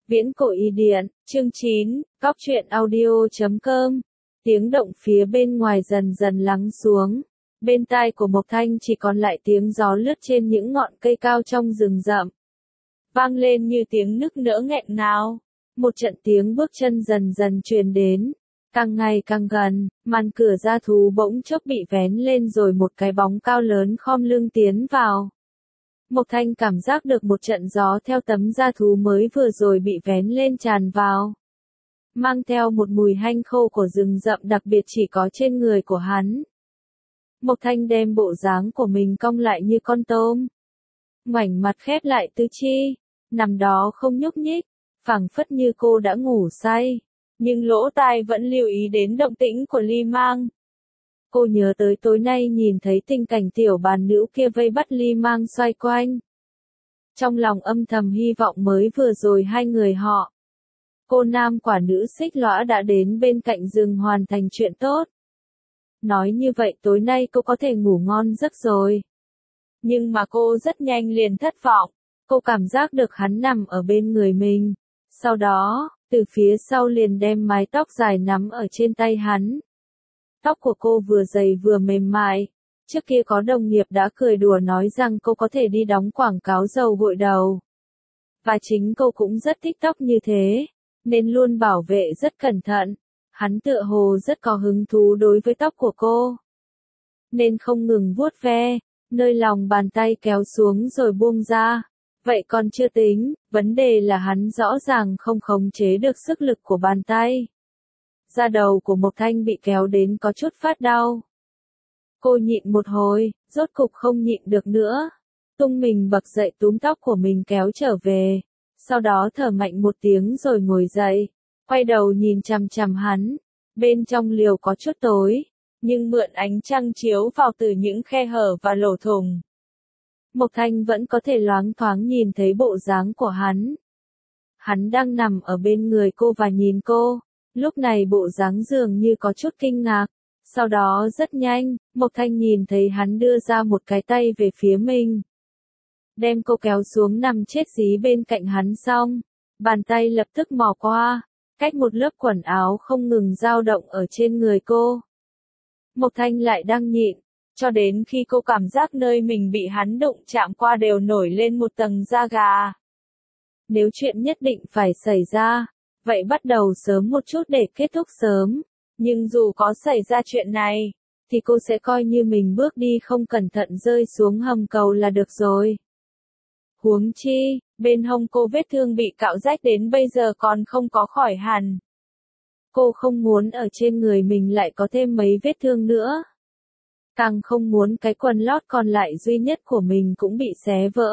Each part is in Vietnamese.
Viễn cổ y điện, chương 9, Cóc truyện audio.com. Tiếng động phía bên ngoài dần dần lắng xuống. Bên tai của Mộc Thanh chỉ còn lại tiếng gió lướt trên những ngọn cây cao trong rừng rậm. Vang lên như tiếng nức nở nghẹn ngào. Một trận tiếng bước chân dần dần truyền đến. Càng ngày càng gần, màn cửa gia thú bỗng chốc bị vén lên rồi một cái bóng cao lớn khom lưng tiến vào. Mộc Thanh cảm giác được một trận gió theo tấm da thú mới vừa rồi bị vén lên tràn vào. Mang theo một mùi hanh khô của rừng rậm đặc biệt chỉ có trên người của hắn. Mộc Thanh đem bộ dáng của mình cong lại như con tôm. Ngoảnh mặt khép lại tứ chi, nằm đó không nhúc nhích, phảng phất như cô đã ngủ say. Nhưng lỗ tai vẫn lưu ý đến động tĩnh của Ly Mang. Cô nhớ tới tối nay nhìn thấy tình cảnh tiểu bàn nữ kia vây bắt Ly Mang xoay quanh. Trong lòng âm thầm hy vọng mới vừa rồi hai người họ. Cô nam quả nữ xích lõa đã đến bên cạnh rừng hoàn thành chuyện tốt. Nói như vậy tối nay cô có thể ngủ ngon giấc rồi. Nhưng mà cô rất nhanh liền thất vọng. Cô cảm giác được hắn nằm ở bên người mình. Sau đó, từ phía sau liền đem mái tóc dài nắm ở trên tay hắn. Tóc của cô vừa dày vừa mềm mại. Trước kia có đồng nghiệp đã cười đùa nói rằng cô có thể đi đóng quảng cáo dầu gội đầu. Và chính cô cũng rất thích tóc như thế, nên luôn bảo vệ rất cẩn thận. Hắn tựa hồ rất có hứng thú đối với tóc của cô. Nên không ngừng vuốt ve, nơi lòng bàn tay kéo xuống rồi buông ra. Vậy còn chưa tính, vấn đề là hắn rõ ràng không khống chế được sức lực của bàn tay. Da đầu của Mộc Thanh bị kéo đến có chút phát đau. Cô nhịn một hồi, rốt cục không nhịn được nữa. Tung mình bật dậy túm tóc của mình kéo trở về. Sau đó thở mạnh một tiếng rồi ngồi dậy. Quay đầu nhìn chằm chằm hắn. Bên trong liều có chút tối. Nhưng mượn ánh trăng chiếu vào từ những khe hở và lỗ thủng. Mộc Thanh vẫn có thể loáng thoáng nhìn thấy bộ dáng của hắn. Hắn đang nằm ở bên người cô và nhìn cô. Lúc này bộ dáng dường như có chút kinh ngạc. Sau đó rất nhanh, Mộc Thanh nhìn thấy hắn đưa ra một cái tay về phía mình. Đem cô kéo xuống nằm chết dí bên cạnh hắn xong. Bàn tay lập tức mò qua, cách một lớp quần áo không ngừng dao động ở trên người cô. Mộc Thanh lại đang nhịn, cho đến khi cô cảm giác nơi mình bị hắn đụng chạm qua đều nổi lên một tầng da gà. Nếu chuyện nhất định phải xảy ra, vậy bắt đầu sớm một chút để kết thúc sớm. Nhưng dù có xảy ra chuyện này, thì cô sẽ coi như mình bước đi không cẩn thận rơi xuống hầm cầu là được rồi. Huống chi, bên hông cô vết thương bị cạo rách đến bây giờ còn không có khỏi hẳn. Cô không muốn ở trên người mình lại có thêm mấy vết thương nữa. Càng không muốn cái quần lót còn lại duy nhất của mình cũng bị xé vỡ.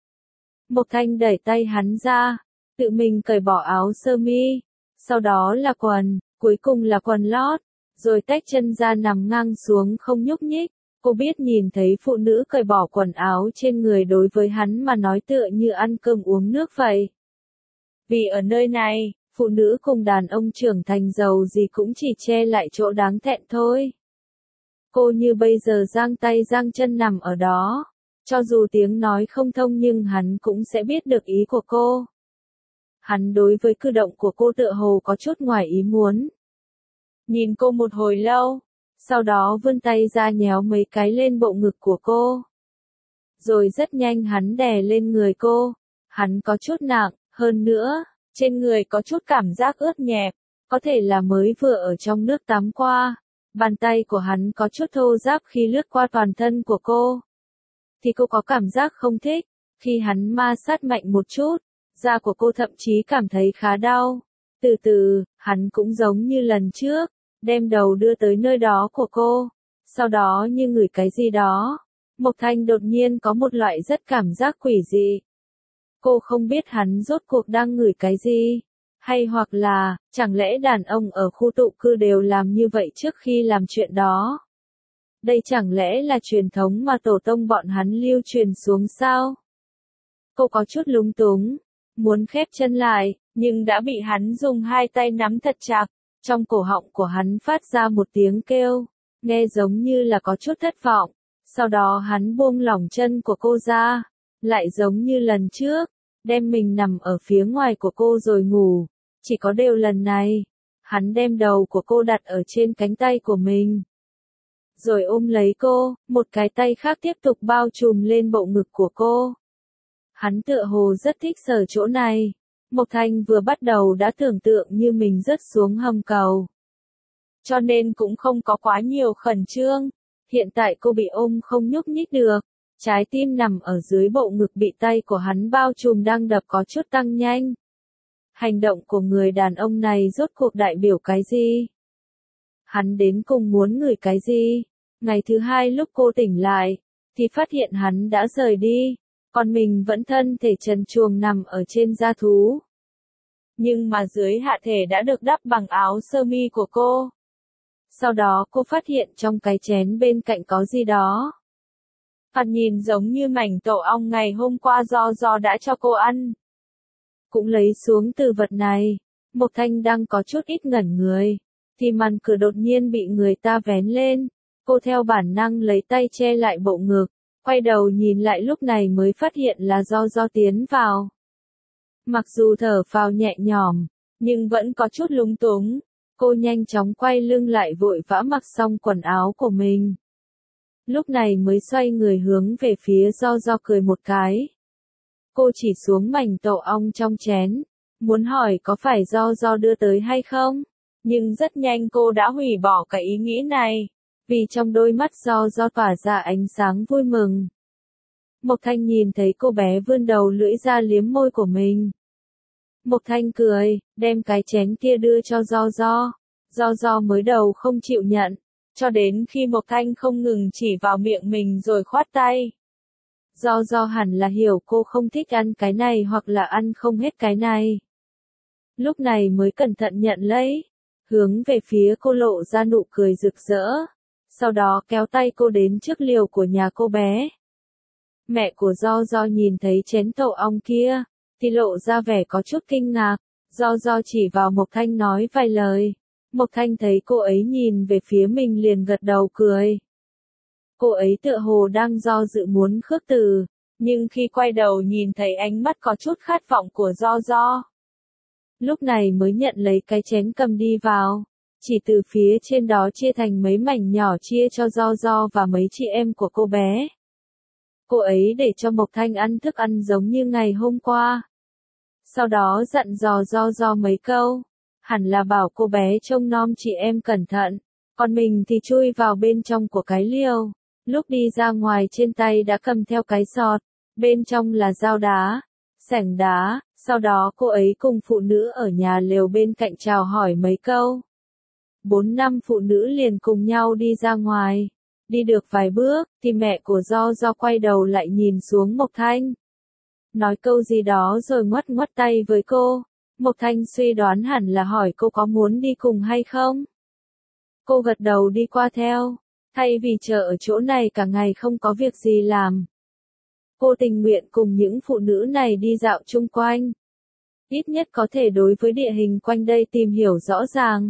Mộc Thanh đẩy tay hắn ra, tự mình cởi bỏ áo sơ mi, sau đó là quần, cuối cùng là quần lót, rồi tách chân ra nằm ngang xuống không nhúc nhích. Cô biết nhìn thấy phụ nữ cởi bỏ quần áo trên người đối với hắn mà nói tựa như ăn cơm uống nước vậy. Vì ở nơi này, phụ nữ cùng đàn ông trưởng thành giàu gì cũng chỉ che lại chỗ đáng thẹn thôi. Cô như bây giờ giang tay giang chân nằm ở đó. Cho dù tiếng nói không thông nhưng hắn cũng sẽ biết được ý của cô. Hắn đối với cử động của cô tựa hồ có chút ngoài ý muốn. Nhìn cô một hồi lâu, sau đó vươn tay ra nhéo mấy cái lên bộ ngực của cô. Rồi rất nhanh hắn đè lên người cô. Hắn có chút nặng, hơn nữa, trên người có chút cảm giác ướt nhẹp, có thể là mới vừa ở trong nước tắm qua. Bàn tay của hắn có chút thô ráp khi lướt qua toàn thân của cô. Thì cô có cảm giác không thích, khi hắn ma sát mạnh một chút, da của cô thậm chí cảm thấy khá đau. Từ từ, hắn cũng giống như lần trước, đem đầu đưa tới nơi đó của cô, sau đó như ngửi cái gì đó. Mộc Thanh đột nhiên có một loại rất cảm giác quỷ dị. Cô không biết hắn rốt cuộc đang ngửi cái gì, hay hoặc là, chẳng lẽ đàn ông ở khu tụ cư đều làm như vậy trước khi làm chuyện đó. Đây chẳng lẽ là truyền thống mà tổ tông bọn hắn lưu truyền xuống sao? Cô có chút lúng túng, muốn khép chân lại, nhưng đã bị hắn dùng hai tay nắm thật chặt. Trong cổ họng của hắn phát ra một tiếng kêu, nghe giống như là có chút thất vọng. Sau đó hắn buông lỏng chân của cô ra, lại giống như lần trước, đem mình nằm ở phía ngoài của cô rồi ngủ. Chỉ có điều lần này, hắn đem đầu của cô đặt ở trên cánh tay của mình. Rồi ôm lấy cô, một cái tay khác tiếp tục bao trùm lên bộ ngực của cô. Hắn tựa hồ rất thích sờ chỗ này. Mộc Thanh vừa bắt đầu đã tưởng tượng như mình rớt xuống hầm cầu. Cho nên cũng không có quá nhiều khẩn trương. Hiện tại cô bị ôm không nhúc nhích được. Trái tim nằm ở dưới bộ ngực bị tay của hắn bao trùm đang đập có chút tăng nhanh. Hành động của người đàn ông này rốt cuộc đại biểu cái gì? Hắn đến cùng muốn ngửi cái gì? Ngày thứ hai lúc cô tỉnh lại, thì phát hiện hắn đã rời đi, còn mình vẫn thân thể trần truồng nằm ở trên da thú. Nhưng mà dưới hạ thể đã được đắp bằng áo sơ mi của cô. Sau đó cô phát hiện trong cái chén bên cạnh có gì đó. Thoạt nhìn giống như mảnh tổ ong ngày hôm qua do đã cho cô ăn. Cũng lấy xuống từ vật này, Mộc Thanh đang có chút ít ngẩn người, thì màn cửa đột nhiên bị người ta vén lên. Cô theo bản năng lấy tay che lại bộ ngực, quay đầu nhìn lại lúc này mới phát hiện là do tiến vào. Mặc dù thở phào nhẹ nhõm, nhưng vẫn có chút lúng túng. Cô nhanh chóng quay lưng lại vội vã mặc xong quần áo của mình. Lúc này mới xoay người hướng về phía do cười một cái. Cô chỉ xuống mảnh tổ ong trong chén, muốn hỏi có phải do đưa tới hay không, nhưng rất nhanh cô đã hủy bỏ cái ý nghĩ này, vì trong đôi mắt do tỏa ra ánh sáng vui mừng. Mộc Thanh nhìn thấy cô bé vươn đầu lưỡi ra liếm môi của mình. Mộc Thanh cười, đem cái chén kia đưa cho do mới đầu không chịu nhận, cho đến khi Mộc Thanh không ngừng chỉ vào miệng mình rồi khoát tay. Do hẳn là hiểu cô không thích ăn cái này hoặc là ăn không hết cái này. Lúc này mới cẩn thận nhận lấy, hướng về phía cô lộ ra nụ cười rực rỡ, sau đó kéo tay cô đến trước liều của nhà cô bé. Mẹ của do nhìn thấy chén tổ ong kia, thì lộ ra vẻ có chút kinh ngạc, do chỉ vào Mộc Thanh nói vài lời. Mộc Thanh thấy cô ấy nhìn về phía mình liền gật đầu cười. Cô ấy tựa hồ đang do dự muốn khước từ, nhưng khi quay đầu nhìn thấy ánh mắt có chút khát vọng của do. Lúc này mới nhận lấy cái chén cầm đi vào, chỉ từ phía trên đó chia thành mấy mảnh nhỏ chia cho do và mấy chị em của cô bé. Cô ấy để cho Mộc Thanh ăn thức ăn giống như ngày hôm qua. Sau đó dặn dò do mấy câu, hẳn là bảo cô bé trông nom chị em cẩn thận, còn mình thì chui vào bên trong của cái liều. Lúc đi ra ngoài trên tay đã cầm theo cái sọt, bên trong là dao đá, sẻng đá, sau đó cô ấy cùng phụ nữ ở nhà lều bên cạnh chào hỏi mấy câu. 4-5 phụ nữ liền cùng nhau đi ra ngoài. Đi được vài bước, thì mẹ của do quay đầu lại nhìn xuống Mộc Thanh. Nói câu gì đó rồi ngoắt tay với cô. Mộc Thanh suy đoán hẳn là hỏi cô có muốn đi cùng hay không. Cô gật đầu đi qua theo, thay vì chờ ở chỗ này cả ngày không có việc gì làm. Cô tình nguyện cùng những phụ nữ này đi dạo chung quanh. Ít nhất có thể đối với địa hình quanh đây tìm hiểu rõ ràng.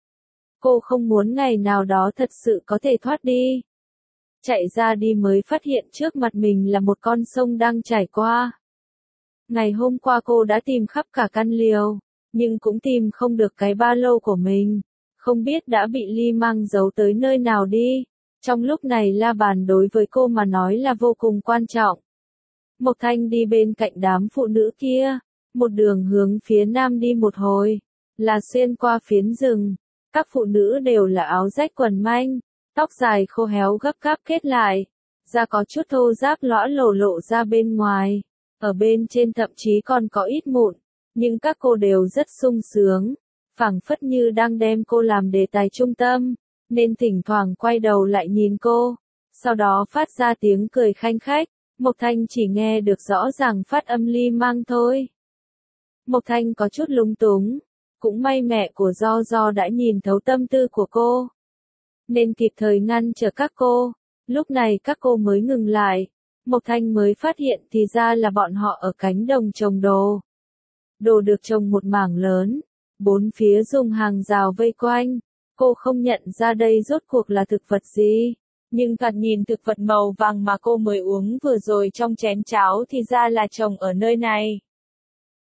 Cô không muốn ngày nào đó thật sự có thể thoát đi. Chạy ra đi mới phát hiện trước mặt mình là một con sông đang chảy qua. Ngày hôm qua cô đã tìm khắp cả căn liều, nhưng cũng tìm không được cái ba lô của mình. Không biết đã bị Ly Mang giấu tới nơi nào đi. Trong lúc này la bàn đối với cô mà nói là vô cùng quan trọng. Mộc Thanh đi bên cạnh đám phụ nữ kia, một đường hướng phía nam đi một hồi, là xuyên qua phiến rừng. Các phụ nữ đều là áo rách quần manh, tóc dài khô héo gấp gáp kết lại, da có chút thô ráp lõa lộ ra bên ngoài, ở bên trên thậm chí còn có ít mụn, nhưng các cô đều rất sung sướng, phảng phất như đang đem cô làm đề tài trung tâm, nên thỉnh thoảng quay đầu lại nhìn cô, sau đó phát ra tiếng cười khanh khách. Mộc Thanh chỉ nghe được rõ ràng phát âm Ly Mang thôi. Mộc Thanh có chút lung túng, cũng may mẹ của do đã nhìn thấu tâm tư của cô, nên kịp thời ngăn trở các cô. Lúc này các cô mới ngừng lại, Mộc Thanh mới phát hiện thì ra là bọn họ ở cánh đồng trồng đồ. Đồ được trồng một mảng lớn, bốn phía dùng hàng rào vây quanh, cô không nhận ra đây rốt cuộc là thực vật gì. Nhưng thoạt nhìn thực vật màu vàng mà cô mới uống vừa rồi trong chén cháo thì ra là trồng ở nơi này.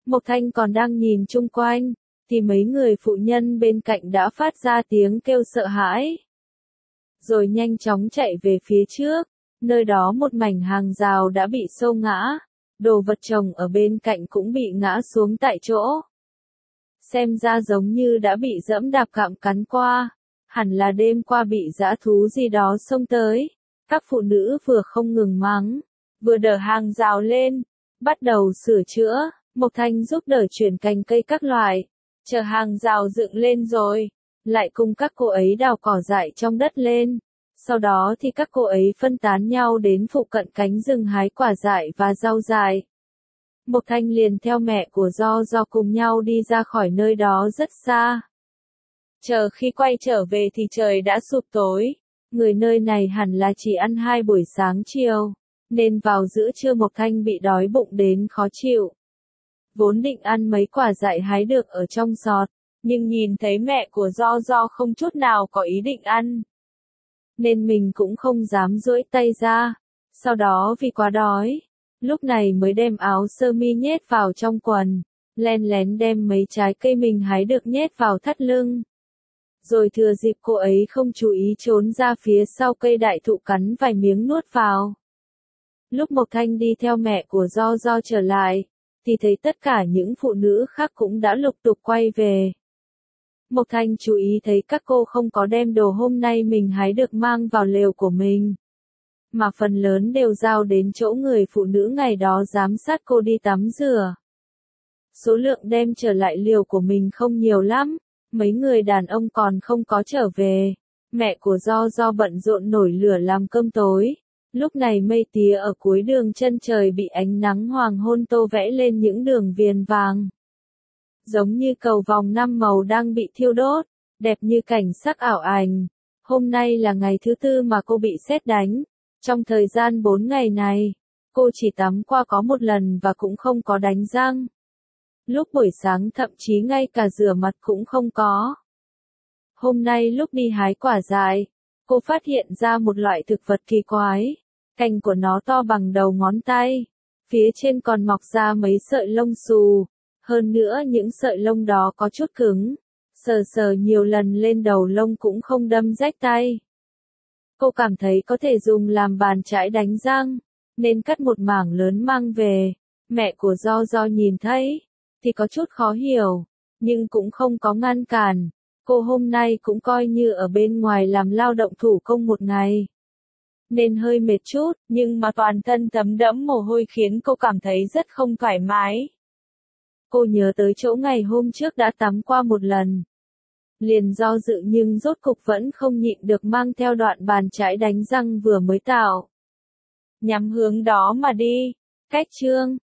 Mộc Thanh còn đang nhìn chung quanh, thì mấy người phụ nhân bên cạnh đã phát ra tiếng kêu sợ hãi. Rồi nhanh chóng chạy về phía trước, nơi đó một mảnh hàng rào đã bị xô ngã, đồ vật trồng ở bên cạnh cũng bị ngã xuống tại chỗ. Xem ra giống như đã bị dẫm đạp gặm cắn qua, hẳn là đêm qua bị dã thú gì đó xông tới. Các phụ nữ vừa không ngừng mắng, vừa đỡ hàng rào lên, bắt đầu sửa chữa. Mộc Thanh giúp đỡ chuyển cành cây các loại, chờ hàng rào dựng lên rồi, lại cùng các cô ấy đào cỏ dại trong đất lên. Sau đó thì các cô ấy phân tán nhau đến phụ cận cánh rừng hái quả dại và rau dại. Mộc Thanh liền theo mẹ của Do cùng nhau đi ra khỏi nơi đó rất xa. Chờ khi quay trở về thì trời đã sụp tối. Người nơi này hẳn là chỉ ăn 2 buổi sáng chiều, nên vào giữa trưa Mộc Thanh bị đói bụng đến khó chịu. Vốn định ăn mấy quả dại hái được ở trong sọt, nhưng nhìn thấy mẹ của Do không chút nào có ý định ăn, nên mình cũng không dám duỗi tay ra. Sau đó vì quá đói, lúc này mới đem áo sơ mi nhét vào trong quần, len lén đem mấy trái cây mình hái được nhét vào thắt lưng. Rồi thừa dịp cô ấy không chú ý trốn ra phía sau cây đại thụ cắn vài miếng nuốt vào. Lúc Mộc Thanh đi theo mẹ của Do trở lại, thì thấy tất cả những phụ nữ khác cũng đã lục tục quay về. Mộc Thanh chú ý thấy các cô không có đem đồ hôm nay mình hái được mang vào lều của mình, mà phần lớn đều giao đến chỗ người phụ nữ ngày đó giám sát cô đi tắm rửa. Số lượng đem trở lại lều của mình không nhiều lắm, mấy người đàn ông còn không có trở về. Mẹ của Do bận rộn nổi lửa làm cơm tối. Lúc này mây tía ở cuối đường chân trời bị ánh nắng hoàng hôn tô vẽ lên những đường viền vàng. Giống như cầu vòng 5 màu đang bị thiêu đốt, đẹp như cảnh sắc ảo ảnh. Hôm nay là ngày thứ 4 mà cô bị sét đánh. Trong thời gian 4 ngày này, cô chỉ tắm qua có 1 lần và cũng không có đánh răng. Lúc buổi sáng thậm chí ngay cả rửa mặt cũng không có. Hôm nay lúc đi hái quả dại, cô phát hiện ra một loại thực vật kỳ quái. Cành của nó to bằng đầu ngón tay, phía trên còn mọc ra mấy sợi lông xù. Hơn nữa những sợi lông đó có chút cứng, sờ nhiều lần lên đầu lông cũng không đâm rách tay. Cô cảm thấy có thể dùng làm bàn chải đánh răng, nên cắt một mảng lớn mang về. Mẹ của Do nhìn thấy, thì có chút khó hiểu, nhưng cũng không có ngăn cản. Cô hôm nay cũng coi như ở bên ngoài làm lao động thủ công một ngày, nên hơi mệt chút, nhưng mà toàn thân thấm đẫm mồ hôi khiến cô cảm thấy rất không thoải mái. Cô nhớ tới chỗ ngày hôm trước đã tắm qua 1 lần. Liền do dự nhưng rốt cục vẫn không nhịn được mang theo đoạn bàn chải đánh răng vừa mới tạo. Nhắm hướng đó mà đi. Cách chương